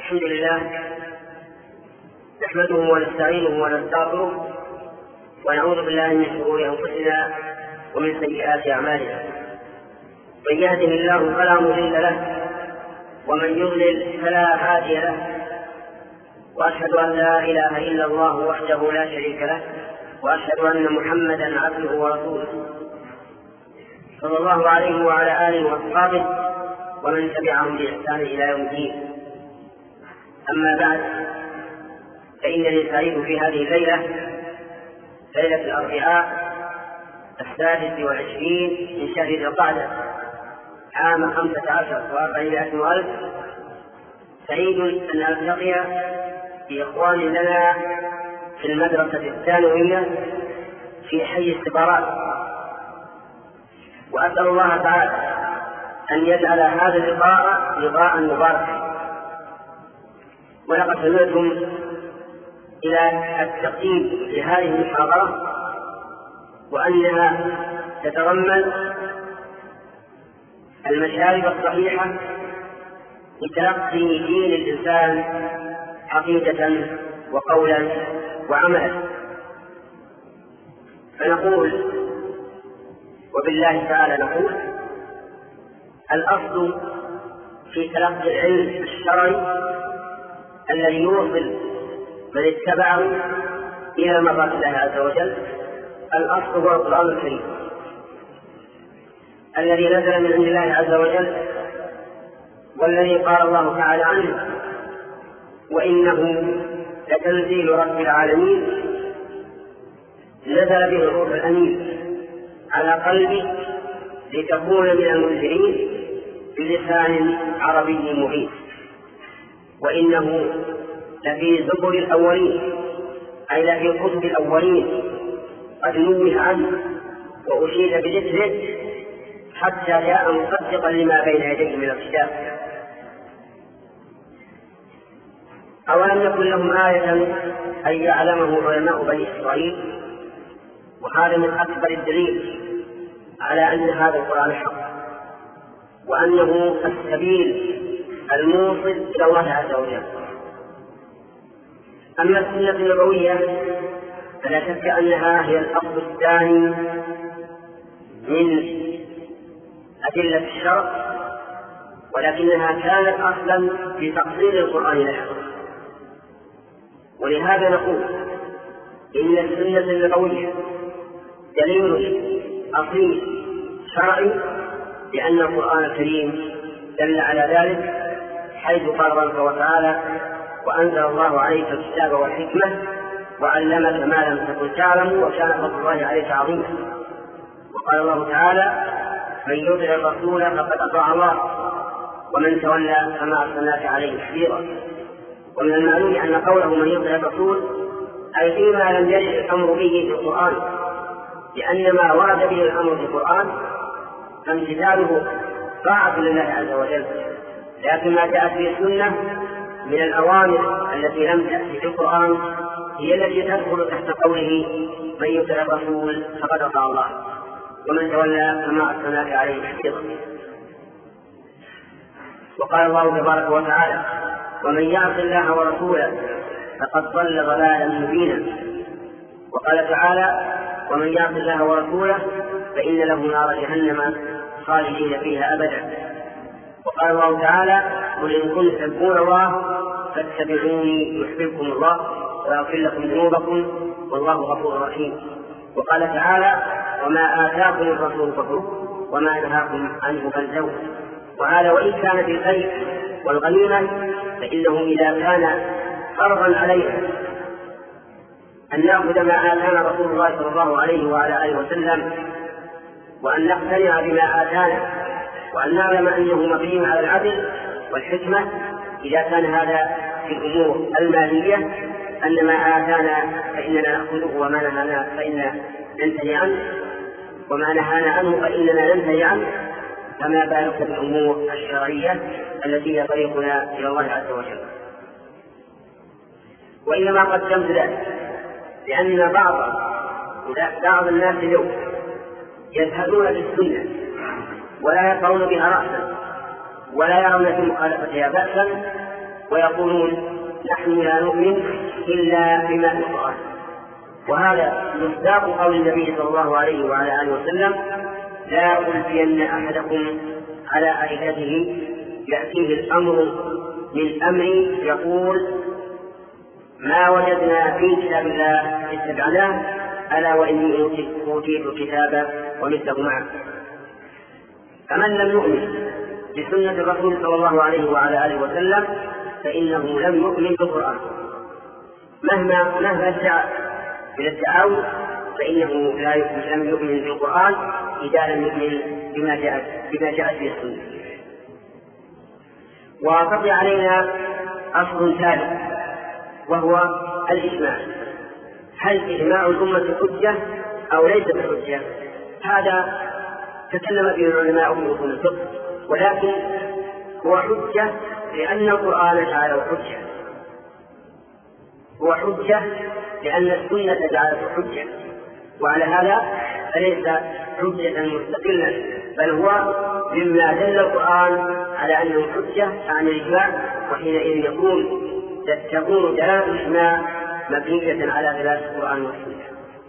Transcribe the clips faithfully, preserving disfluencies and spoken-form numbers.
الحمد لله نحمده ونستعينه ونستغفره ونعوذ بالله من شرور أنفسنا ومن سيئات أعمالنا. من يهده الله فلا مضل له ومن يضلل فلا هادي له، وأشهد أن لا إله إلا الله وحده لا شريك له، وأشهد أن محمدا عبده ورسوله صلى الله عليه وعلى آله وأصحابه ومن تبعهم بإحسان إلى يوم الدين. أما بعد، فإنني سعيد في هذه الليلة، ليلة الأربعاء السادس والعشرين من شهر ذي القعدة عام خمسة عشر وأربعمائة وألف، سعيد أن ألتقي بإخوان لنا في المدرسة الثانوية في حي السفارات، وأسأل الله تعالى أن يجعل هذا اللقاء لقاء مباركا. ولقد سمعتم إلى التقييم لهذه المحاضرة وأنها تتضمن المشارب الصحيحة لتلقي دين الإنسان عقيدة وقولا وعملا. فنقول وبالله تعالى نقول: الأصل في تلقي العلم الشرعي الذي يوصل من اتبعه إلى مرضات الله عز وجل، الأصل هو القرآن الكريم الذي نزل من عند الله عز وجل، والذي قال الله تعالى عنه: وإنه لتنزيل رب العالمين نزل به الروح الأمين على قلبي لتكون من المنذرين بلسان عربي مبين، وإنه لفي زبر الأولين، أي لفي كتب الأولين، قد نوه عنه وأشيد بذكره حتى جاء مصدقا لما بين يديه من الكتاب. أولم يكن لهم آية أن يعلمه علماء بني إسرائيل؟ وهذا من أكبر الدليل على أن هذا القرآن حق، وأنه السبيل الموصل إلى الله عز وجل. أما السنة النبوية فلا شك أنها هي الأصل الثاني من أدلة الشرع، ولكنها كانت أصلا في تقصير القرآن لها. ولهذا نقول إن السنة النبوية دليل أصيل شرعي، لأن القرآن الكريم دل على ذلك، حيث قال الله تعالى: وأنزل الله عليك الكتاب والحكمة وعلمك ما لم تكن تعلم وكان فضل الله عليك عظيما. وقال الله تعالى: من يطع الرسول فقد أطاع الله ومن تولى فما أرسلناك عليه حفيظا. ومن المعلوم أن قوله من يطع الرسول أي فيما لم يرد الأمر به في القرآن، لأن ما ورد به الأمر في القرآن فامتثاله طاعة لله عز وجل، لكن ما جاءت به السنة من الأوامر التي لم تأتي في القرآن هي التي تدخل تحت قوله من يطع الرسول فقد أطاع الله ومن تولى فما أرسلناك عليه حفيظا. وقال الله تبارك وتعالى: ومن يعص الله ورسوله فقد ضل ضلالا مبينا. وقال تعالى: ومن يعص الله ورسوله فإن له نار جهنم خالدين فيها أبدا. وقال الله تعالى: قل إن كنتم تحبون الله فاتبعوني يحببكم الله ويغفر لكم ذنوبكم والله غفور رحيم. وقال تعالى: وما آتاكم الرسول فخذوه وما نهاكم عنه فانتهوا. وهذا وإن كان في الخير والغنيمة فإنه إذا كان فرضا علينا أن نأخذ ما آتانا رسول الله صلى الله عليه وعلى آله وسلم، وأن نقتنع بما آتانا، وأن نعلم أنه مبني على العدل والحكمة، إذا كان هذا في الأمور المالية أن ما آتانا فإننا نأخذه وما نهانا فإننا ننتهي عنه، وما نهانا عنه فإننا ننتهي عنه، فما بالك بالأمور الشرعية التي هي طريقنا إلى الله عز وجل. وإنما قدمت ذلك لأن بعض بعض الناس اليوم يذهبون بالسنة ولا يقرون بها رأسا ولا يرون في مخالفتها بأسا، ويقولون نحن لا نؤمن إلا بما في القرآن. وهذا مصداق قول النبي صلى الله عليه وعلى آله وسلم: لا ألفين أحدكم على أريكته يأتيه الأمر من أمري يقول ما وجدنا في كتاب الله اتبعناه ألا وإني أوتيت الكتاب ومثله معه. فمن لم يؤمن بسنة الرسول صلى الله عليه وعلى آله وسلم فإنه لم يؤمن بالقرآن مهما مهما ادعى من الدعاوى، فإنه لا لم يؤمن بالقرآن إذا لم يؤمن بما جاءت بما جاءت به السنة. وتقضي علينا أصل ثالث وهو الإجماع. هل إجماع الأمة حجة أو ليس بحجة؟ هذا تكلم به العلماء في أصول الفقه، ولكن هو حجة لأن القرآن جعله حجة، هو حجة لأن السنة جعلته حجة، وعلى هذا فليس حجة مستقلا، بل هو مما دل القرآن على أنه حجة عن الإجماع، وحينئذ يكون تكون دلالة الإجماع مبنية على دلالة القرآن والسنة.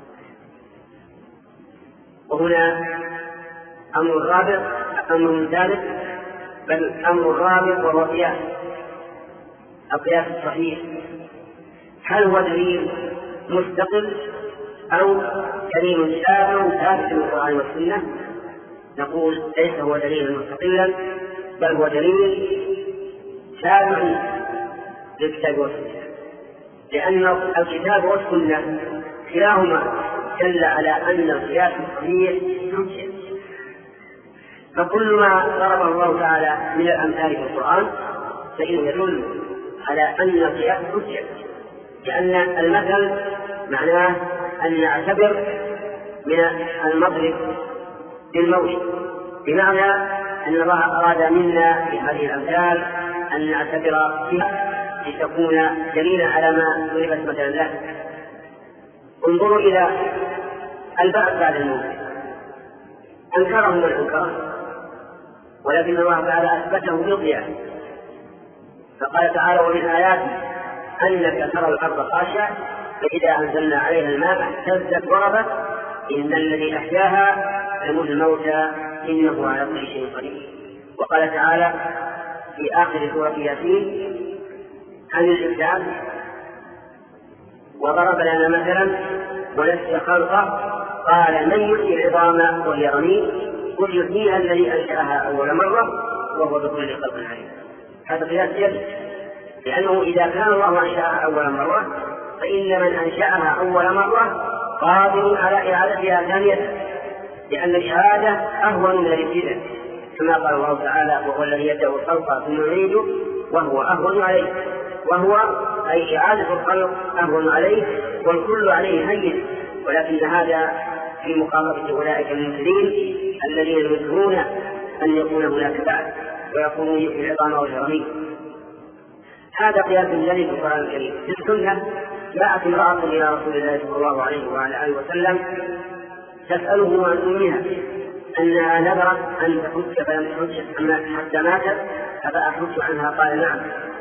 وهنا أمر رابع أمر ثالث بل أمر رابع وهو قياس القياس الصحيح. هل هو دليل مستقل أو دليل شابه ثابت من القرآن والسنة؟ نقول ليس هو دليل مستقلا، بل هو دليل شابه للكتاب والسنة، لأن الكتاب والسنة كلاهما دل على أن القياس الصحيح حجة. فكل ما ضربه الله تعالى من الأمثال في القرآن فإنه يدل على أن القياس حجة، لأن المثل معناه أن نعتبر من المضرب بالموت، بمعنى أن الله أراد منا في هذه الأمثال أن نعتبر فيها لتكون دليلا على ما ضربت مثلا له. انظروا إلى البعث بعد الموت، أنكره من أنكره، ولكن الله تعالى أثبته بالقياس، فقال تعالى: ومن آياته أنك ترى الأرض خاشعة فإذا أنزلنا عليها الماء اهتزت وربت إن الذي أحياها لمحيي الموتى إنه على كل شيء قدير. وقال تعالى في آخر سورة ياسين عن الإبداع: وضرب لنا مثلا ونسي خلقه قال من يحيي العظام وهي رميم قل يحييها الذي أنشأها أول مرة وهو بكل خلق عليم. هذا قياس يد، لأنه إذا كان الله أنشأها أول مرة فإن من أنشأها أول مرة قادر على إعادتها ثانية، لأن الإعادة أهون من الابتداء، كما قال الله تعالى: وهو الذي يبدأ الخلق ثم يعيده وهو أهون عليه، وهو أي إعادة الخلق أهون عليه والكل عليه هين، ولكن هذا في مقابلة أولئك المنكرين الذين ينكرون أن يكون هناك بعد ويقولون يحيي العظام وهي رميم. هذا قياس جليل في القرآن الكريم. في السنة جاءت امرأة إلى رسول الله صلى الله عليه وعلى آله وسلم تسأله عن أمها أنها نذرت أن تحج فلم تحج حتى ماتت أفأحج عنها؟ قال: نعم.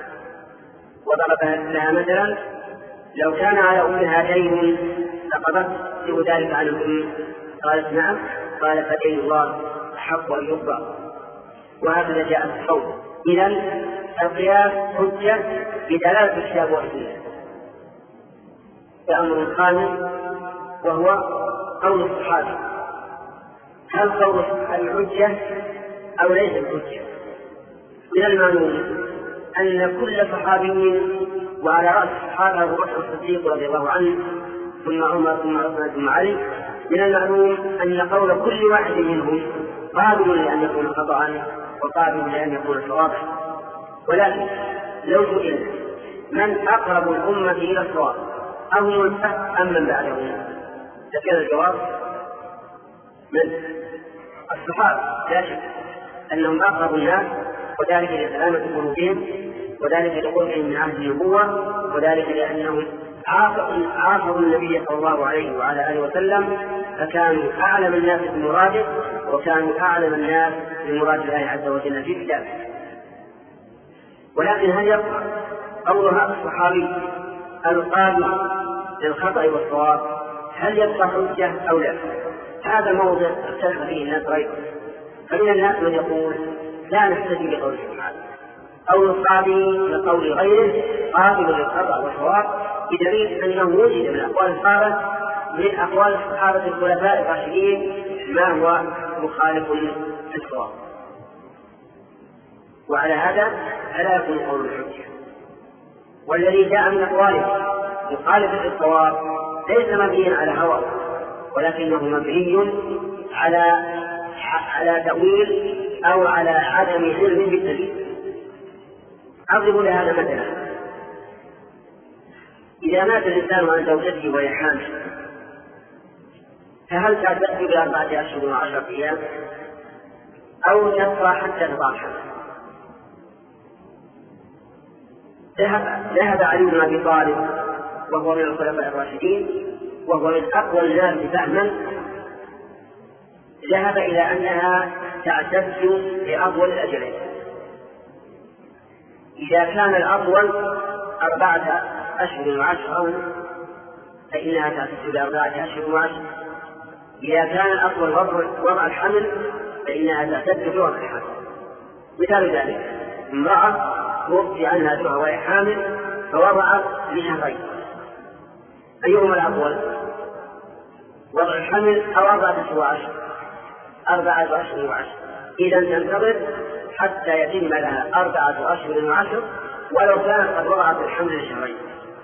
وضرب لها مثلا: لو كان على أمها دين فقضت ذلك عن الأم؟ قالت: نعم. قال: فدين الله أحق أن يقضى. وهكذا جاء في الصوم. إذن القياس حجة بدلالة الكتاب والسنة. فأمر خامس وهو قول الصحابة. هل قول الحجة أو ليس الحجة؟ من المعلوم أن كل صحابي، وعلى رأس الصحابة أبو بكر الصديق رضي الله عنه ثم عمر ثم عثمان ثم علي، من المعلوم أن قول كل واحد منهم قابل لأن يكون خطأ وقابل لأن يكون صوابا. ولكن لو سئل من أقرب الأمة إلى الصواب أو من أم من بعدهم، فكان الجواب من الصحابة، لا شك أنهم أقرب الناس، وذلك لسلامة قلوبهم، وذلك لقربهم من عهد النبوة، وذلك لأنهم عاصروا النبي صلى الله عليه وعلى آله وسلم، فكانوا أعلم الناس بمراده، وكانوا أعلم الناس بمراد الله عز وجل في كتابه. ولكن هل يبقى قولها الصحابي القابل للخطأ والصواب هل يبقى حجة أو لا؟ هذا موضع اختلف فيه الناس أيضا، فمن الناس من يقول لا نحتج بقول سبحانه، قول الصحابي لقول غيره قابل للخطأ والصواب، بدليل أنه وجد من أقوال الصحابة من أقوال الصحابة الخلفاء الراشدين ما هو مخالف للصواب، وعلى هذا فلا يكون قول الحجة. والذي جاء من أقواله مخالف للصواب ليس مبنيا على هوى، ولكنه مبني على على تأويل أو على عدم علم بالدليل. أضرب لهذا مثلا: إذا مات الإنسان عن زوجته وهي حامل، فهل تعتد بأربعة أشهر وعشرة أيام أو تبقى حتى تضع الحمل؟ ذهب علي بن أبي طالب وهو من الخلفاء الراشدين وهو من أقوى الناس فهما، ذهب إلى أنها تعتد بأطول الأجلين. إذا كان الأطول أربعة أشهر وعشرة فإنها تعتد بأربعة أشهر وعشرة. إذا كان الأطول وضع الحمل فإنها تعتد بوضع الحمل. مثال ذلك: امرأة توفي عنها زوجها وهي حامل فوضعت لشهرين، أيهما الأطول؟ وضع الحمل أو أربعة أشهر وعشر؟ أربعة أشهر وعشر. إذا تنتظر حتى يتم لها أربعة أشهر وعشر ولو كانت قد وضعت الحمل لشهرين.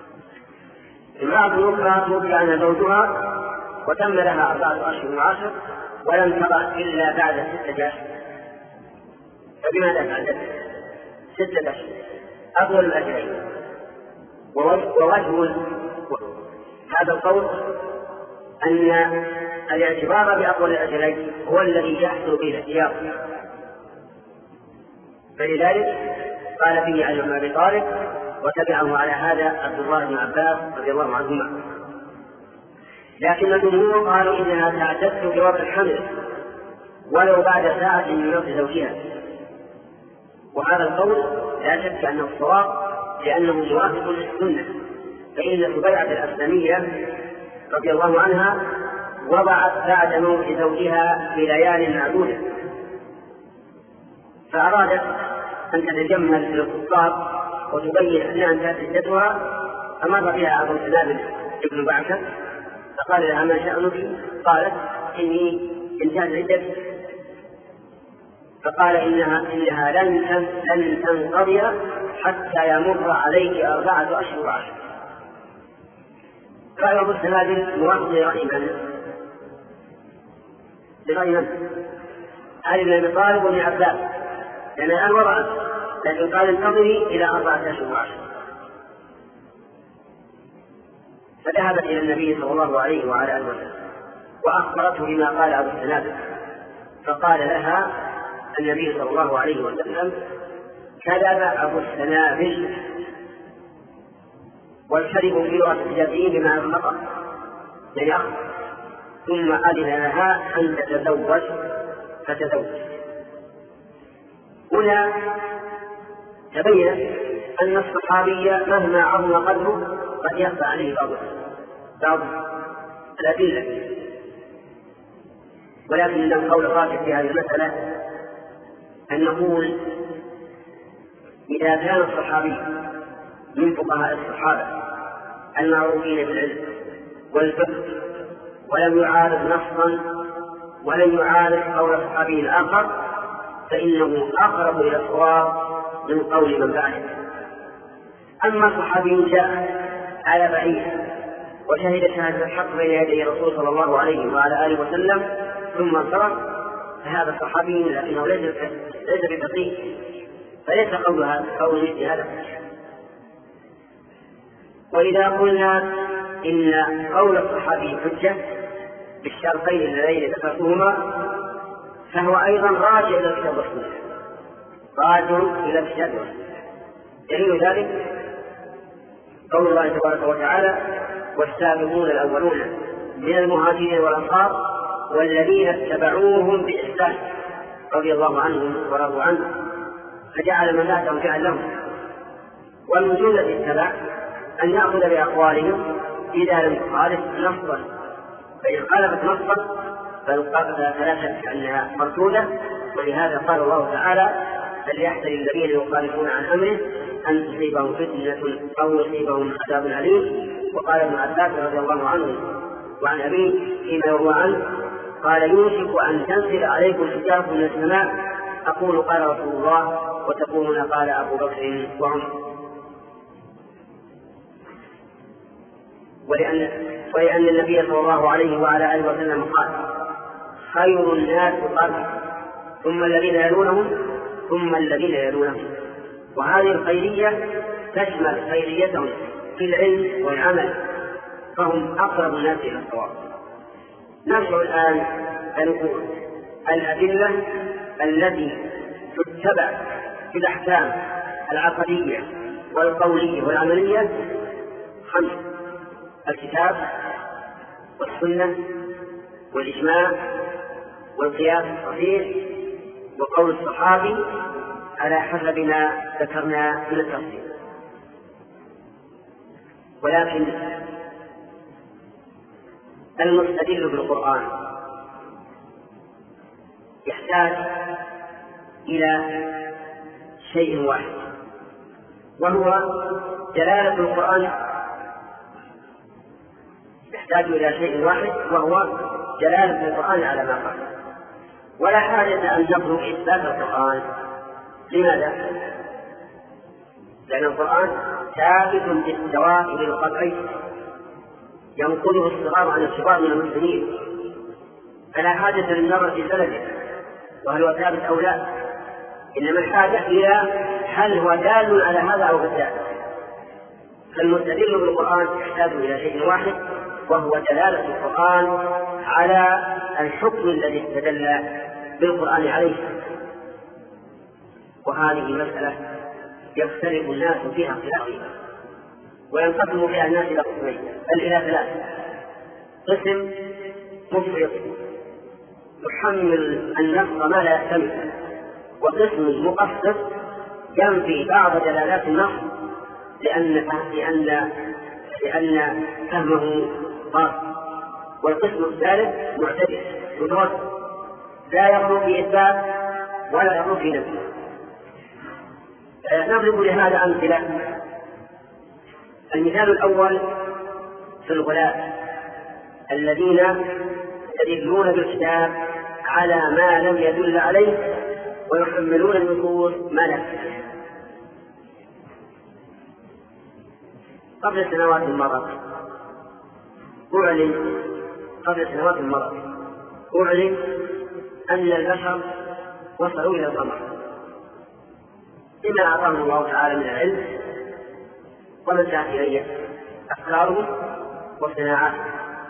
امرأة أخرى توفي عنها زوجها وتم لها أربعة أشهر وعشر ولم تضع إلا بعد ستة أشهر، فبماذا تعتد؟ ستة أشهر أطول الأجلين. ووجه هذا القول أن الاعتبار بأطول الأجلين هو الذي يحصل به الاحتياط، فلذلك قال فيه علي بن أبي طالب وتبعه على هذا عبد الله بن عباس رضي الله عنهما. لكن الجمهور قالوا إنها تعتد بوضع الحمل ولو بعد ساعة من موت زوجها، وهذا القول لا شك أنه الصواب لأنه موافق للسنة، فإن سبيعة الأسلمية رضي الله عنها وضعت بعد موت زوجها بليال معدودة، فأرادت أن تتجمل في الخطاب وتبين أنها انتهت عدتها، فمر بها أبو سنابل ابن بعكة فقال لها: ما شأنك؟ قالت: إني انتهت عدتي. فقال: إنها, إنها لن, لن تنقضي حتى يمر عليك أربعة أشهر وعشر. قال أبو السنابل موافق لرأي من؟ لرأي من؟ علي بن أبي طالب وابن عباس، لأن الآن وضعت، لكن قال: انتظري إلى أربعة أشهر وعشر. فذهبت إلى النبي صلى الله عليه وعلى آله وسلم وأخبرته بما قال أبو السنابل، فقال لها النبي صلى الله عليه وسلم: كذب أبو السنابل. والكذب في لغة الحجازيين بمعنى الخطأ، يعني أخطأ. ثم أذن لها أن تتزوج فتزوج. هنا تبين أن الصحابي مهما عظم قدره قد يخفى عليه بعض الأدلة، ولكن القول الراجح في هذه المسألة أن نقول إذا كان الصحابي من فقهاء الصحابة المعروفين بالعلم والفقه ولم يعارض نصا ولم يعارض قول الصحابي الآخر فإنه أقرب إلى الصواب من قول من بعده. أما صحابي جاء على بعيد وشهد شهادة الحق بين يدي الرسول صلى الله عليه وعلى آله وسلم ثم انصرف، فهذا صحابي لكنه ليس ليس بفقيه، فليس قولها قول مثل هذا. وإذا قلنا إن قول الصحابي حجة بالشرطين اللذين ذكرتهما فهو أيضا راجع إلى الكتاب والسنة، راجع إلى الكتاب والسنة. دليل ذلك قول الله تبارك وتعالى: والسابقون الأولون من المهاجرين والأنصار والذين اتبعوهم بإحسان رضي الله عنهم ورضوا عنه، فجعل مناتهم جعل لهم. ومن جملة السبع أن يأخذ بأقوالهم إذا لم تخالف نصا، فإن خالفت نصا فلا شك أنها مردودة. ولهذا قال الله تعالى: فليحذر الذين يخالفون عن أمره أن تصيبهم فتنة أو يصيبهم عذاب أليم. وقال ابن عباس رضي الله عنه وعن أبيه فيما يروى عنه قال: يوشك أن تنزل عليكم حجارة من السماء، أقول قال رسول الله وتقولون قال أبو بكر وعمر. ولأن, ولأن النبي صلى الله عليه وعلى آله وسلم قال: خير الناس قرني ثم الذين يلونهم ثم الذين يلونهم. وهذه الخيرية تشمل خيريتهم في العلم والعمل، فهم أقرب الناس إلى الصواب. نرجع الآن لنقول الأدلة التي تتبع في الأحكام العقدية والقولية والعملية خمس: الكتاب والسنة والإجماع والقياس الصحيح وقول الصحابي على حسب ما ذكرنا من التفصيل. ولكن المستدل بالقرآن يحتاج إلى شيء واحد، وهو دلالة القرآن يحتاج إلى شيء واحد وهو دلالة القرآن على ما قال. ولا حاجة أن نطلب إثبات القرآن. لماذا؟ لأن القرآن ثابت بالدوائر القطعي ينقله الصغار عن الكبار من المسلمين، فلا حاجة للنظر في سنده وهل هو ثابت أو لا، إنما الحاجة إلى هل هو دال على هذا أو غير. فالمستدل بالقرآن يحتاج إلى شيء واحد وهو دلالة القرآن على الحكم الذي استدل بالقرآن عليه. وهذه مسألة يختلف الناس فيها اختلافا، وينقسم فيها الناس إلى قسمين بل إلى ثلاث: قسم مفرط يحمل النص ما لا يحتمل، وقسم مقصر ينفي بعض دلالات النص لأن لأن لأن فهمه خاص، والقسم الثالث معتدل متوسط لا يخلو في إثبات ولا يخلو في نفي. نضرب لهذا أمثلة. المثال الأول في الغلاة الذين يستدلون بالكتاب على ما لم يدل عليه ويحملون النصوص ما لا يحتمل. قبل سنوات مرت أعلن قبل سنوات مرت أعلن أن البشر وصلوا إلى القمر بما أعطاهم الله تعالى من العلم ومن تأثيرية أفكارهم وصناعاتهم.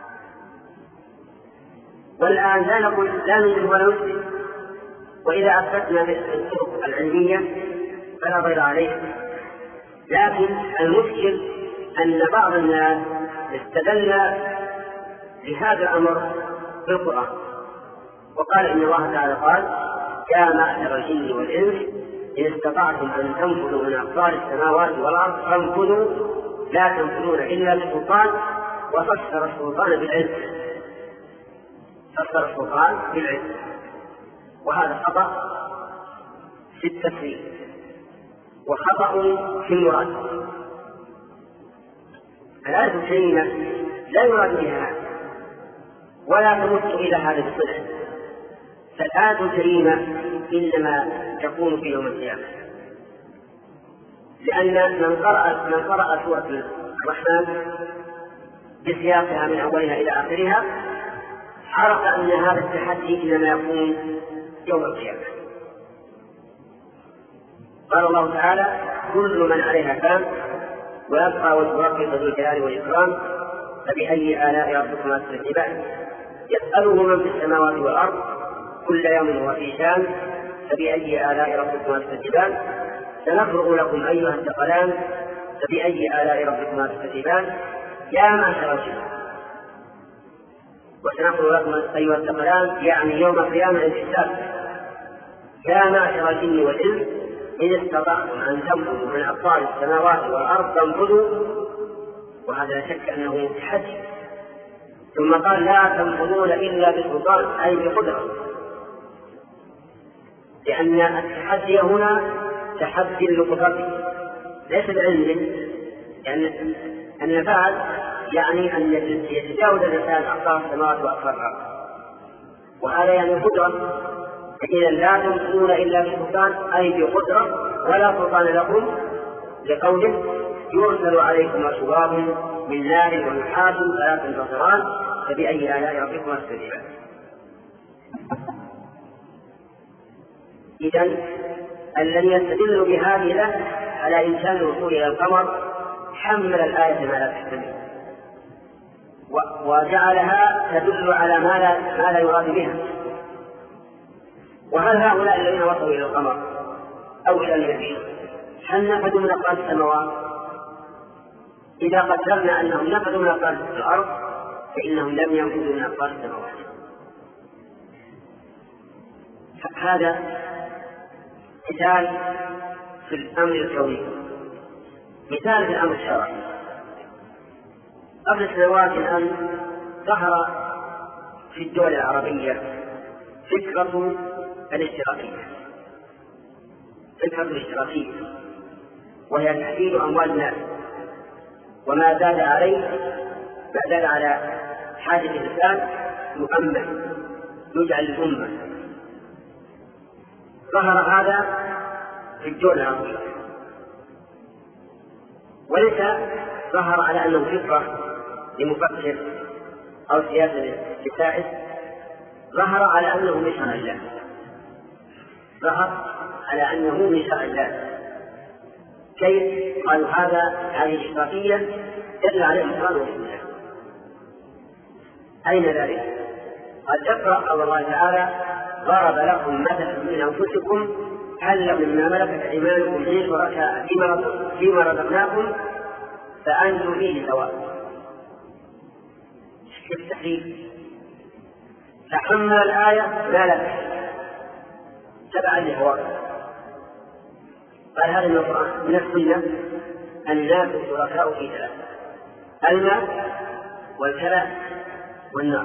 والآن لا نقول لا ننزل ولا نثبت، وإذا أثبتنا بالطرق العلمية فلا ضير عليه. لكن المشكل أن بعض الناس استدل لهذا الأمر بالقرآن وقال إن الله تعالى قال: يا معشر الجن والإنس إن استطعتم أن تنفذوا من أقطار السماوات والأرض فانفذوا لا تنفذون إلا بسلطان. وفسر السلطان بالعلم فسر السلطان بالعلم وهذا خطأ في التفسير وخطأ في المراد. الآية الكريمة لا يراد بها ولا تمت إلى هذا الصدق، فالآية الكريمة إنما تكون في يوم القيامة، لأن من قرأ من قرأ سورة الرحمن بسياقها من أولها إلى آخرها عرف أن هذا التحدي إنما يكون يوم القيامة. قال الله تعالى: كل من عليها فان ويبقى وجه ربك ذو الجلال والإكرام فبأي آلاء ربكما تكذبان يسأله من في السماوات والأرض كل يوم هو في شان فبأي آلاء ربكما تكذبان سنفرغ لكم أيها الثقلان فبأي آلاء ربكما تكذبان يا معشر الجن. وسنفرغ لكم أيها الثقلان يعني يوم القيامة الحساب. يا معشر الجن والإنس إن استطعتم أن تنفذوا من أقطار السماوات والأرض فانفذوا، وهذا لا شك أنه يتحدى. ثم قال لا تنفذون إلا بسلطان أي بقدرة، لأن التحدي هنا تحدي لقدرته ليس بعلم، لأن النفاذ يعني أن يتجاوز الإنسان أقطار السماوات وأقطار الأرض، وهذا يعني قدرة. فإذا لا تنفذون إلا بسلطان أي بقدرة، ولا سلطان لكم لقوله يرسل عليكم أشواظ من نار ونحاس فلا تنتصران فبأي آلاء ربكما تكذبان. إذن الذي يستدل بهذه الآية على إمكان الوصول إلى القمر حمل الآية ما لا تحتمل، وجعلها تدل على ما لا, ما لا يراد بها. وهل هؤلاء الذين وصلوا إلى القمر أو إلى المريخ هل نفذوا من أقطار السماوات؟ إذا قدرنا أنهم نفذوا من أقطار الأرض فإنهم لم ينفذوا من أقطار السماوات. هذا مثال في الأمر الكوني. مثال في الأمر الشرعي. قبل سنوات الآن ظهر في الدول العربية فكرة الاشتراكية فكرة الاشتراكية وهي تحديد أموال الناس، وما زاد عليه ما زاد على حاجة الإنسان مؤمن يجعل الأمة. ظهر هذا في الدول العربية، وليس ظهر على أنه فكرة لمفكر أو سياسة لسائد، ظهر على أنه من شرع الله ظهر على أنه من شرع الله. كيف؟ قالوا هذا هذه الاشتراكية دل عليه القرآن والسنة. أين ذلك؟ قد اقرأ قول الله تعالى ضرب لكم مثلا من أنفسكم هل لكم مما ملكت أيمانكم من شركاء فيما رزقناكم فأنتم فيه سواء. التحريف تحمل الآية ما لا تبعا لهواه. قال هذا من القرآن من السنة الناس شركاء في ثلاثة: الماء والكلى والنار.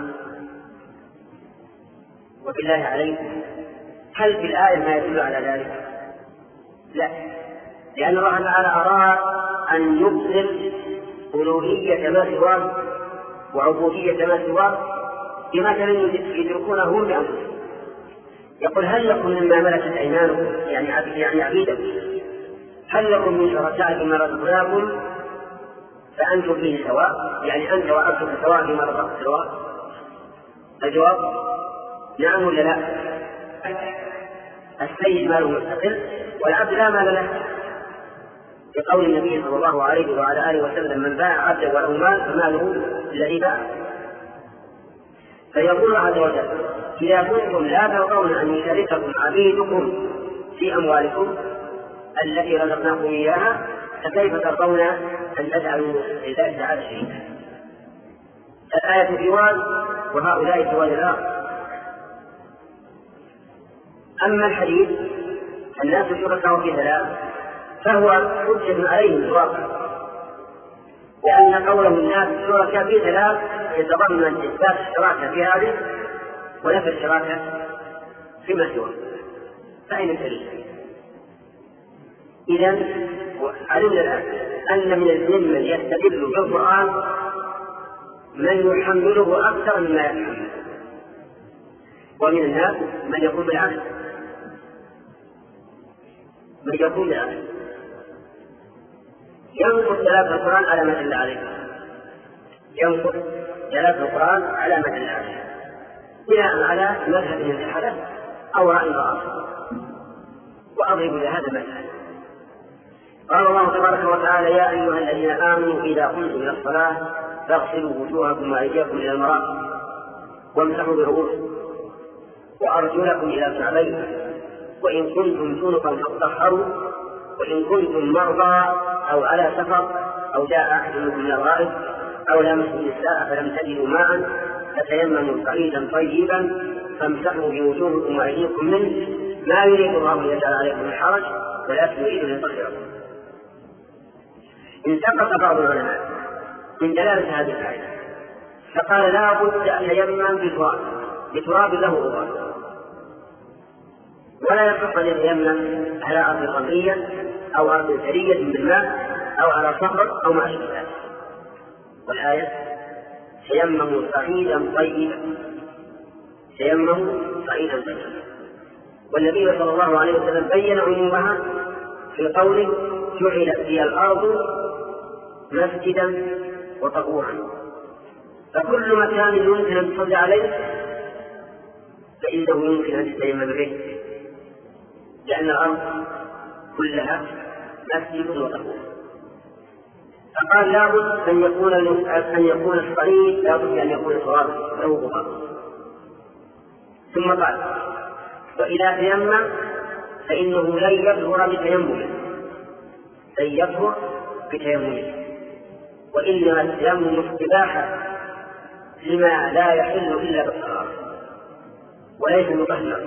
وبالله عليكم هل في الآية ما يدل على ذلك؟ لا، لأن الله تعالى أراد أن يبطل ألوهية ما سواه وعبودية ما سواه بمثل يدركونه هم بأنفسهم. يقول هل لكم مما ملكت أيمانكم يعني يعني عبيدكم هل لكم من شركاء فيما رزقناكم فأنتم فيه سواء، يعني أنت وعبدك سواء فيما رزقت سواء؟ الجواب نعم ولا لا؟ السيد ماله مستقل والعبد لا مال له، بقول النبي صلى الله عليه وعلى آله وسلم من باع عبدا وله مال فماله الذي باع. فيقول عز وجل إذا كنتم لا ترضون أن يشارككم عبيدكم في أموالكم التي رزقناكم إياها فكيف ترضون أن تجعلوا لله تعالى شريكا؟ الآية جوال وهؤلاء جوال الآخر. أما الحديث الناس شركاء في ثلاث فهو حجة عليهم الواقع، لأن قوله الناس شركاء في ثلاث يتضمن إثبات الشراكة في هذه ونفي الشراكة فيما سواه، فأين الدليل؟ إذن علمنا الآن أن من الجن من يستدل بالقرآن من يحمله أكثر مما يحمل، ومن الناس من يقول بالعكس من يقول بالعكس ينقض دلالة القرآن على ما دل عليه ينقض دلالة القرآن على ما دل عليه بناء على مذهب انتحله أو رأي آخر. وأضرب لهذا مثلا قال الله تبارك وتعالى يا أيها الذين آمنوا إذا قمتم إلى الصلاة فاغسلوا وجوهكم وأيديكم إلى المرافق وامسحوا برؤوسكم وأرجلكم إلى الكعبين وإن كنتم جنبا فاطهروا وإن كنتم مرضى أو على سفر أو جاء أحد منكم من الغائط أو لامستم النساء فلم تجدوا ماء فتيمموا صعيدا طيبا فامسحوا بوجوهكم وأيديكم منه ما يريد الله أن يجعل عليكم الحرج ولكن يريد أن يطهره. انتقص بعض العلماء من دلالة هذه الآية فقال لا بد أن يتيمم بتراب بتراب له غبار، ولا يصح أن يتيمم على أرض رملية أو أرض ثرية بالماء أو على صخر أو ما أشبه ذلك. والآية تيمموا صعيدا طيبا تيمموا صعيدا طيبا، والنبي صلى الله عليه وسلم بين عمومها في قوله جعلت لي الأرض مسجدا وطهورا، فكل مكان يمكن أن تصلي عليه فإنه يمكن أن تتيمم به، لأن الأرض كلها مسجد وطهور. فقال لابد أن يكون أن يكون الصعيد لابد أن يكون ترابا له غبار. ثم قال وإذا تيمم فإنه لن يطهر بتيممه لن يطهر بتيممه وإنما التيمم استباحة لما لا يحل إلا بالطهارة وليس مطهرا.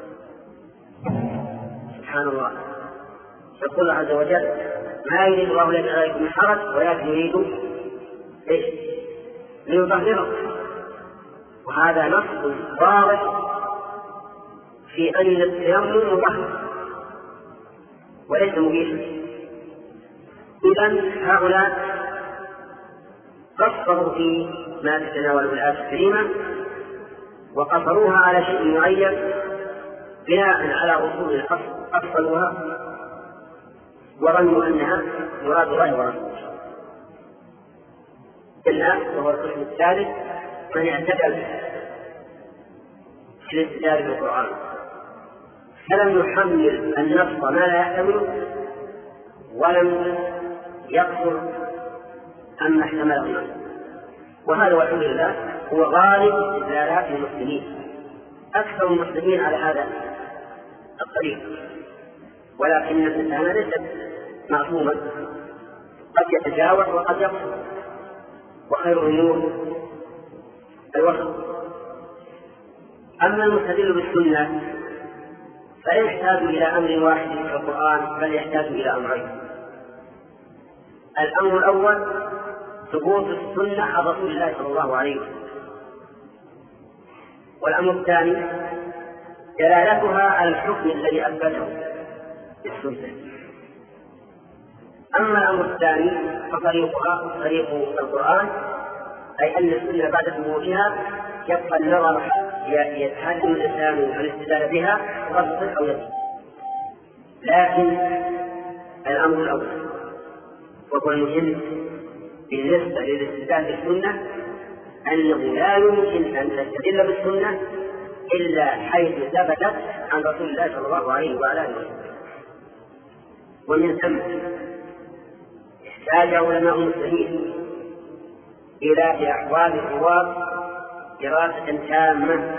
سبحان الله، يقول عز وجل ما يريد الله لك عليكم من حرج ولكن يريد ايش؟ ليطهره. وهذا نص واضح في أن التيمم مطهر وليس مبيحا. إذن هؤلاء قصروا في ما تتناوله الآية الكريمة وقصروها على شيء معين بناء على أصول الأصل أصلوها وظنوا أنها مراد الله ورسوله. الآن وهو القسم الثالث من اعتدل في الاستدلال بالقرآن فلم يحمل النص ما لا يحتمله ولم يقصر عما احتمله النص، وهذا والحمد لله هو غالب استدلالات المسلمين. أكثر المسلمين على هذا الطريق، ولكن الإنسان ليس معصوما، قد يتجاوز وقد يقصر، وخير الأمور الوسط. أما المستدل بالسنة فلا يحتاج إلى أمر واحد في القرآن بل يحتاج إلى أمرين. الأمر الأول ثبوت السنة عن رسول الله صلى الله عليه وسلم، والأمر الثاني دلالتها على الحكم الذي أثبته بالسنة. أما الأمر الثاني فطريقها طريق القرآن، أي أن السنة بعد ثبوتها يبقى النظر يتحكم الإنسان والاستدلال بها وتصح أو يصح. لكن الأمر الأول وهو المهم بالنسبة للاستدلال بالسنة أنه لا يمكن أن تستدل بالسنة إلا حيث ثبتت عن رسول الله صلى الله عليه وعلى آله وسلم. ومن ثم احتاج علماء المسلمين إلى في أحوال الرواة دراسة تامة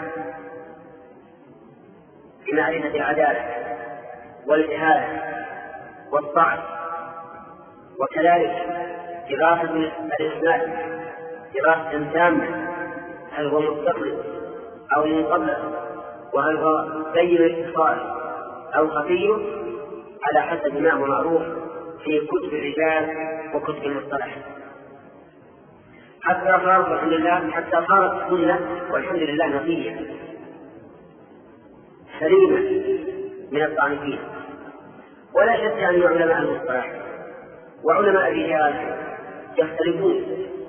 بمعرفة العدالة والجهالة والضعف، وكذلك دراسة الإسناد دراسة تامة، هل هو متصل أو منقطع، وهل هو بين الاتصال أو خفي، على حسب ما هو معروف في كتب الرجال وكتب المصطلح، حتى صارت الحمد لله حتى صارت السنة والحمد لله نقية سليمة من الطعن فيها. ولا شك أن علماء المصطلح وعلماء الرجال يختلفون،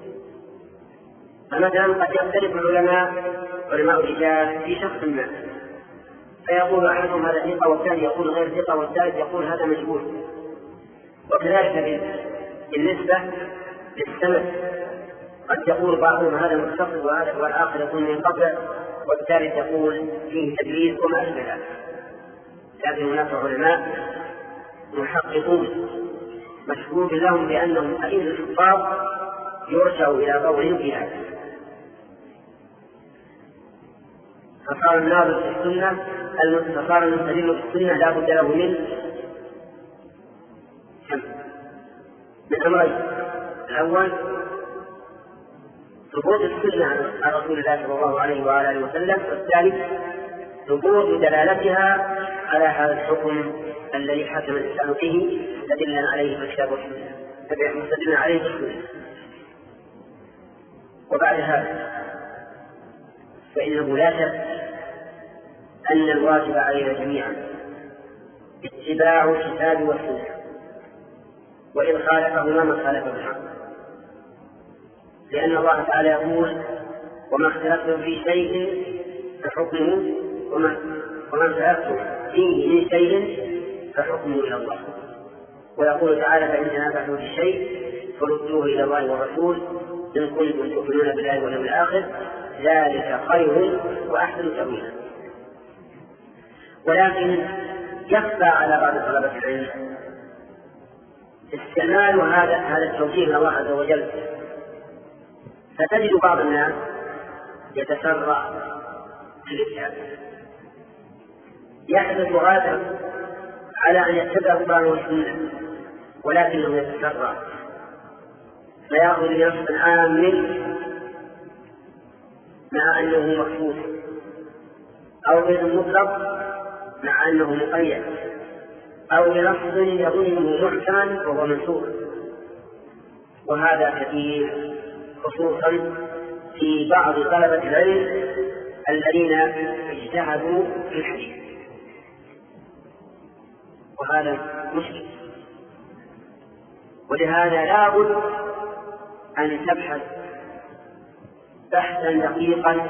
فمثلا قد يختلف العلماء علماء الرجال في شخص ما، فيقول أحدهم هذا ثقة والثاني يقول غير ثقة والثالث يقول هذا مجهول. وكذلك بالنسبة للسند قد يقول بعضهم هذا مختصر والآخر يقول منقطع والثالث يقول فيه تدليس وما أشبه ذلك. لكن هناك علماء محققون مشهود لهم بأنهم أئمة الحفاظ يرجع إلى قولهم في هذا. فصار الناظر في السنة فصار المستدل في السنة لا بد له من من أمرين: الأول ثبوت السنة عن رسول الله صلى الله عليه وآله وسلم، والثالث ثبوت دلالتها على هذا الحكم الذي حكم الإنسان فيه مستدلا عليه بالكتاب والسنة مستدلا عليه بالسنة. وبعد هذا فإنه لا شك أن الواجب علينا جميعا اتباع الكتاب والسنة، وإن خالفهما من خالفه الحق، لأن الله تعالى يقول وما اختلفتم في شيء فحكمه وما وما اختلفتم فيه من شيء فحكمه إلى الله. ويقول تعالى فإن تنازعتم في شيء فردوه إلى الله والرسول إن كنتم تؤمنون بالله واليوم الآخر ذلك خير وأحسن تأويلا. ولكن يخفى على بعض طلبة العلم استعمال هذا هذا التوجيه من الله عز وجل، فتجد بعض الناس يتسرع في الإسلام، يحدث غالبا على أن يتبع القرآن والسنة ولكنه يتسرع فيأخذ بنص عام مع أنه مخصوص، أو باسم مطلق مع أنه مقيد، أو بلفظ يظنه محكما وهو منسوخ. وهذا كثير خصوصا في بعض طلبة العلم الذين اجتهدوا في الحديث، وهذا مشكل. ولهذا لا بد أن تبحث بحثا دقيقا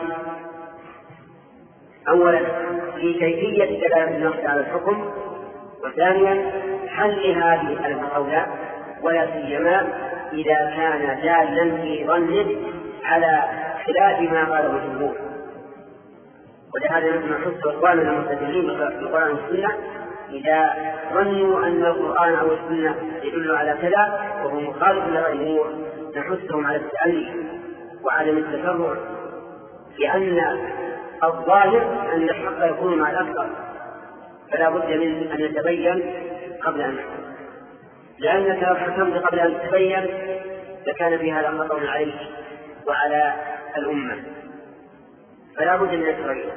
أولا في كيفية دلالة النص على الحكم، وثانيا حل هذه المقولات، ولا سيما إذا كان دالا في ظنه على خلاف ما قاله الجمهور. ولهذا نحن نحث إخواننا المستدلين بالقرآن والسنة إذا ظنوا أن القرآن أو السنة يدل على كذا وهو مخالف للجمهور نحثهم على التألي وعدم التسرع، لأن الظاهر أن الحق يكون مع الأكثر، فلا بد من أن يتبين قبل أن يحكم، لأنك لو حكمت قبل أن تتبين لكان في هذا خطر عليك وعلى الأمة، فلا بد من التبين.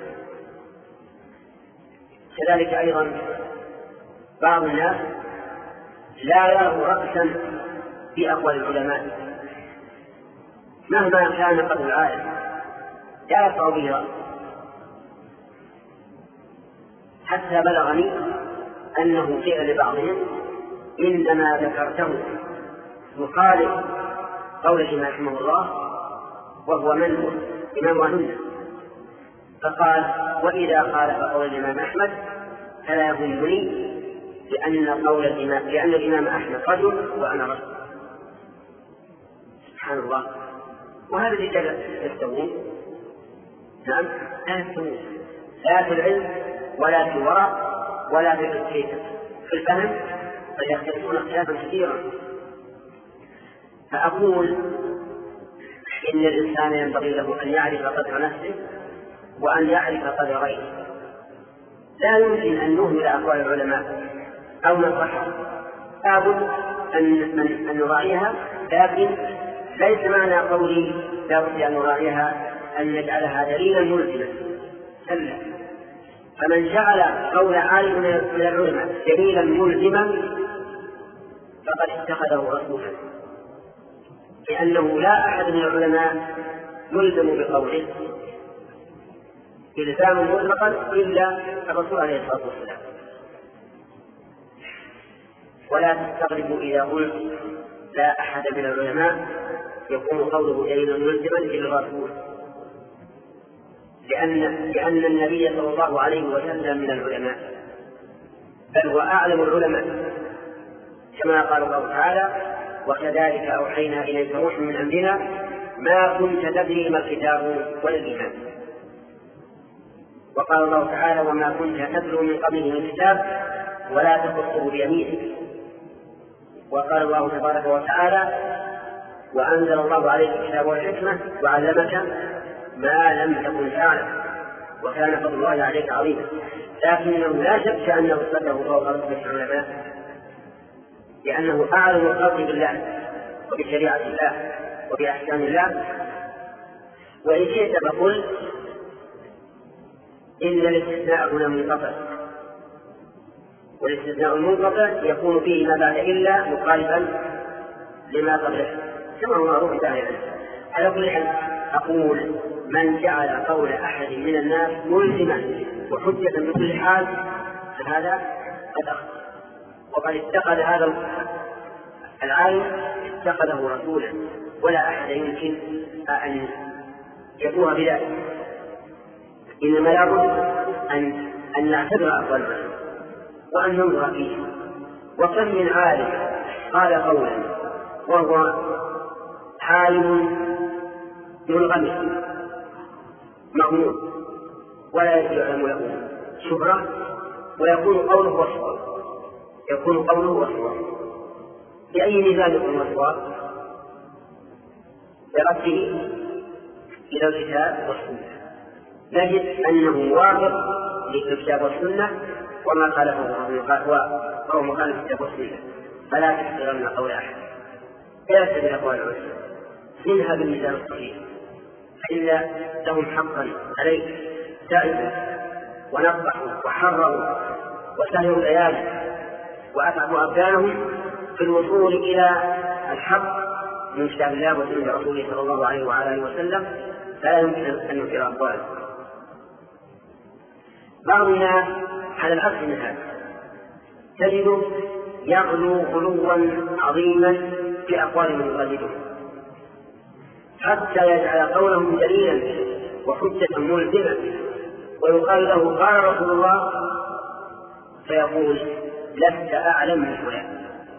كذلك أيضا بعض الناس لا يرى رأسا في أقوال العلماء مهما كان قدر العالم، لا يرفع به رأس، حتى بلغني أنه قيل لبعضهم إنما ذكرته مخالف قول الإمام رحمه الله وهو من إمام أهلنا، فقال وإذا خالف قول الإمام أحمد فلا يهمني لأن قول الإمام لأن الإمام أحمد رجل وأنا رجل. سبحان الله. وهذا الرجال يستوون؟ نعم لا يستوون، لا في العلم ولا في الورع ولا في في الفهم، بل يختلفون اختلافا كثيرا. فأقول إن الإنسان ينبغي له أن يعرف قدر نفسه وأن يعرف قدر غيره. لا يمكن أن نهمل أقوال العلماء أو نصحهم، لابد أن أن نراعيها، لكن ليس معنى قولي لابد أن نراعيها أن نجعلها دليلا ملزما. كلا، فمن جعل قول عالم من العلماء دليلا ملزما فقد اتخذه رسولا، لأنه لا أحد من العلماء يلزم بقوله إلزاما مطلقا إلا الرسول عليه الصلاة والسلام. ولا تستغربوا إذا قلت لا أحد من العلماء يكون قوله دليلا ملزما إلا الرسول، لأن لأن النبي صلى الله عليه وسلم من العلماء، بل هو أعلم العلماء، كما قال الله تعالى وكذلك أوحينا إليك روح من أمرنا ما كنت تدري ما الكتاب ولا الإيمان. وقال الله تعالى وما كنت تتلو من قبله من كتاب ولا تخطه بيمينك. وقال الله تبارك وتعالى وأنزل الله عليك الكتاب والحكمة وعلمك ما لم تكن تعلم وكان فضل الله عليك عظيما. لكنه لا شك أنه صدق فوق رتبة العلماء، لأنه أعلم الخلق بالله وبشريعة الله وبأحكام الله. وإن شئت فقل إن الاستثناء هنا منقطع، والاستثناء المنقطع يكون فيه ما بعد إلا مخالفا لما قبله كما هو معروف في العلم. على كل حال أقول من جعل قول أحد من الناس ملزما وحجة بكل حال فهذا قد أخطأ، وقد اتخذ هذا العالم اتخذه رسولا، ولا أحد يمكن أن يفوه بذلك. إنما لابد أن أن نعتبر أقوال العلماء وأن ننظر فيه. وكم من عالم قال قولا وهو عالم منغمس مغمور ولا يعلم له شهرة، ويكون قوله وصواب، يكون قوله وصواب. بأي ميزان يكون وصواب؟ برده إلى الكتاب والسنة، نجد أنه موافق للكتاب والسنة وما خالفه وهو مخالف الكتاب والسنة، فلا تحترمن قول أحد لا تتبع أقوال العلماء، منها بالميزان الصحيح، فإن لهم حقا عليك تعبوا ونقحوا وحرروا وسهروا الليالي وأتعبوا أبدانهم في الوصول إلى الحق من كتاب الله وسنة رسوله صلى الله عليه وعلى اله وسلم، فلا يمكن أن ننكر أقواله. بعض الناس على العكس من هذا تجد يغلو غلوا عظيما في أقوال من يقلدون حتى يجعل قولهم دليلا وحجة ملزمة، ويقال له قال رسول الله فيقول لست أعلم من فلان،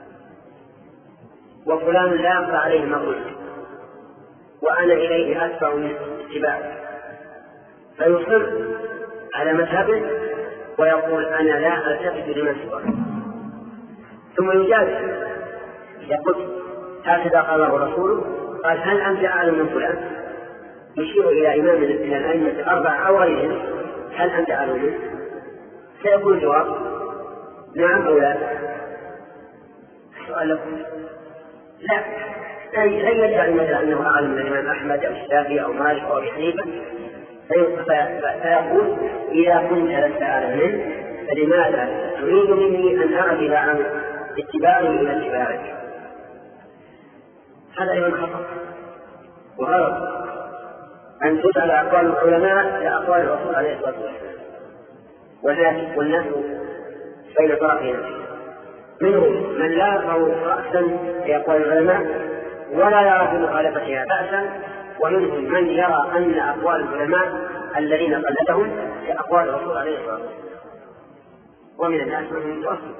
وفلان لا يخفى عليه ما قلت، وأنا إليه أتبع من اتباعه، فيصر على مذهبه ويقول أنا لا ألتفت لمن سواك، ثم يجادل إذا قلت هكذا قال الله ورسوله قال هل أنت أعلم من فلان؟ يشير إلى إمام من الأئمة الأربعة أو غيرهم، هل أنت أعلم منه؟ سيكون الجواب نعم أو لا. السؤال لكم لا لا يجعل مثلا أنه أعلم من الإمام أحمد أو الشافعي أو مالك أو أبي حنيفة، فيقول إذا كنت لست أعلم منه فلماذا تريد مني أن أعدل عن اتباعي إلى اتباعك؟ هذا أيضا خطأ وغلط أن تجعل أقوال العلماء لأقوال الرسول عليه الصلاة والسلام، والناس بين طرفين، منهم من لا يرفع رأسا في أقوال العلماء ولا يرى في مخالفتها بأسا، ومنهم من يرى أن أقوال العلماء الذين قلدهم كأقوال الرسول عليه الصلاة والسلام، ومن الناس من متوسط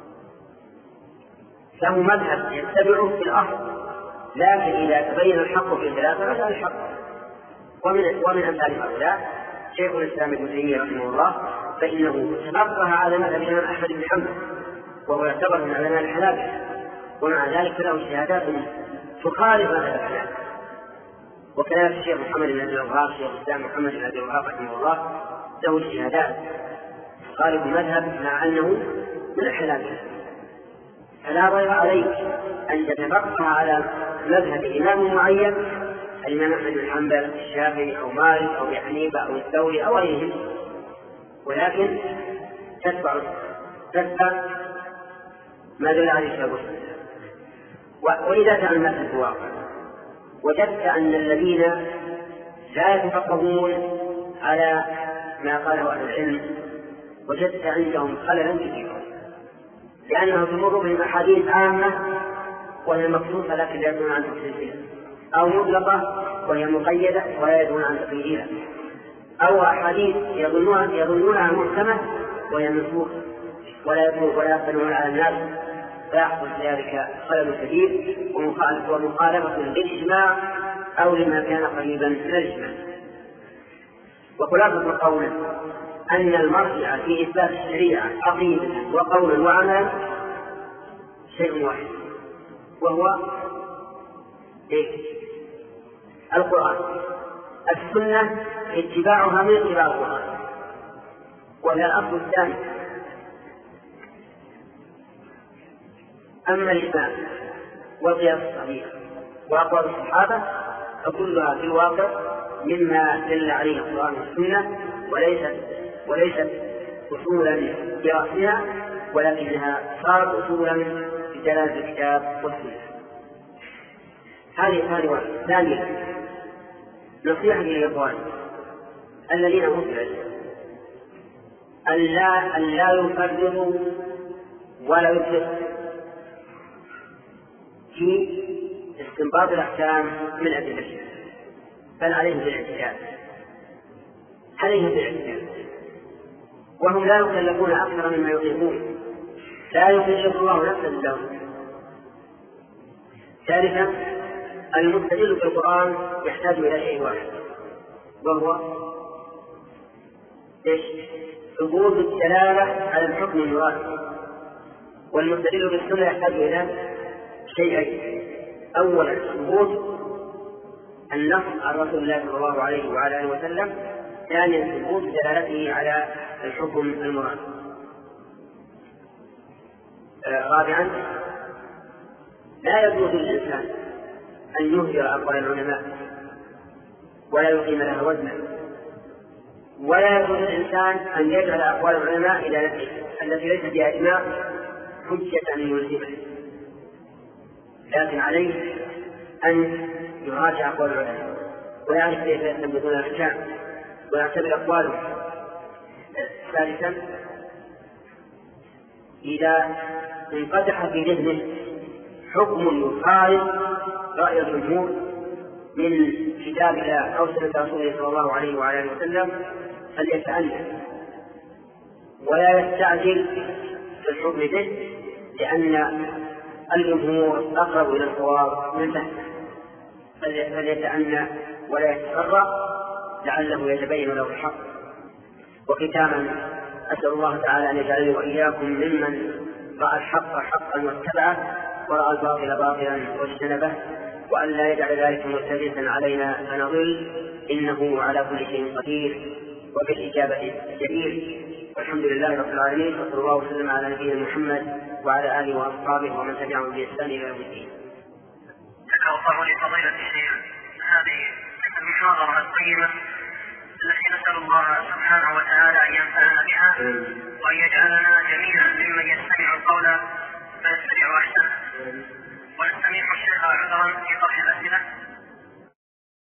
له مذهب يتبعه في الأصل، لكن إذا تبين الحق في الثلاثة فلا الحق. ومن ومن أمثال هؤلاء شيخ الإسلام ابن تيمية رحمه الله، فإنه تفقه على مذهب الإمام أحمد بن حنبل وهو يعتبر من علماء الحنابلة، ومع ذلك فله اجتهادات تخالف مذهب الحنابلة. وكذلك الشيخ محمد بن عبد الوهاب شيخ الإسلام محمد بن عبد الوهاب رحمه الله له اجتهادات تخالف المذهب مع أنه من الحنابلة. فلا ضير عليك أن تتفقه على مذهب إمام معين، الإمام أحمد بن حنبل الشافعي أو مالك أو أبي حنيفة أو الثوري أو غيرهم، ولكن تتبع تتبع ما دل عليه الكتاب والسنة. وإذا تأملت في الواقع وجدت أن الذين لا يتفقهون على ما قاله أهل العلم وجدت عندهم خللا كثيرا، لأنهم تمر بهم أحاديث عامة وهي مخصوصة لكن لا يدرون عن تفسيرها، أو مطلقة وهي مقيدة ولا يدرون عن تقييدها، أو أحاديث يظنونها يظنونها محكمة وهي منسوخة ولا يدرون ولا يقبلون على الناس، فيحصل ذلك خلل كبير ومخالفة للإجماع أو لما كان قريبا من الإجماع. وخلاصة القول أن المرجع في إثبات الشريعة عقيدة وقولا وعملا شيء واحد، وهو إيه؟ القرآن. السنة اتباعها من اتباع القرآن، وهي الأصل الثاني. أما الإجماع والقياس الصحيح وأقوال الصحابة فكلها في الواقع مما دل عليه القرآن والسنة، وليست وليست أصولا برأسها، ولكنها صارت أصولا في دلالة الكتاب والسنة. هذه هذه واحدة. ثانيا نصيحة للإخوان الذين أوتوا العلم أن لا أن لا يفرطوا ولا يفرطوا في استنباط الأحكام من أدلة، بل عليهم بالاعتدال عليهم بالاعتدال وهم لا يكلفون أكثر مما يطيقون، لا يكلف الله نفسا إلا وسعها. ثالثا المستدل بالقرآن يحتاج إلى شيء واحد، وهو ايش؟ ثبوت الدلالة على الحكم المراد. والمستدل بالسنة يحتاج إلى شيئين: أولا ثبوت النص عن رسول الله صلى الله عليه وعلى آله وسلم، ثانيا ثبوت دلالته على الحكم المراد. آه رابعا لا يجوز للإنسان أن يهجر أقوال العلماء ولا يقيم لها وزنا، ولا يجوز للإنسان أن يجعل أقوال العلماء إلى نفسه التي ليس فيها إجماع حجة أن يلزمه، لكن عليه أن يراجع أقوال العلماء ويعرف كيف يستنبطون الأحكام ويعتبر أقوالهم. ثالثا إذا انقدح في ذهنه حكم يخالف رأي الجمهور من كتاب الله أو سنة رسوله صلى الله عليه وعلى آله وسلم فليتأنى ولا يستعجل في الحكم به، لأن الجمهور أقرب إلى الصواب من فهمه، فليتأنى ولا يتسرع لعله يتبين له الحق. وختاما أسأل الله تعالى أن يجعلني وإياكم ممن رأى الحق حقا واتبعه ورأى الباطل باطلا واجتنبه، وأن لا يجعل ذلك ملتبسا علينا فنضل، إنه على كل شيء قدير وبالإجابة جدير. والحمد لله رب العالمين، وصلى الله وسلم على نبينا محمد وعلى آله وأصحابه ومن تبعهم بإحسان إلى يوم الدين. ذكر الله لفضيلة الشيخ هذه المحاضرة القيمة التي نسأل الله سبحانه وتعالى أن ينفعنا بها وأن يجعلنا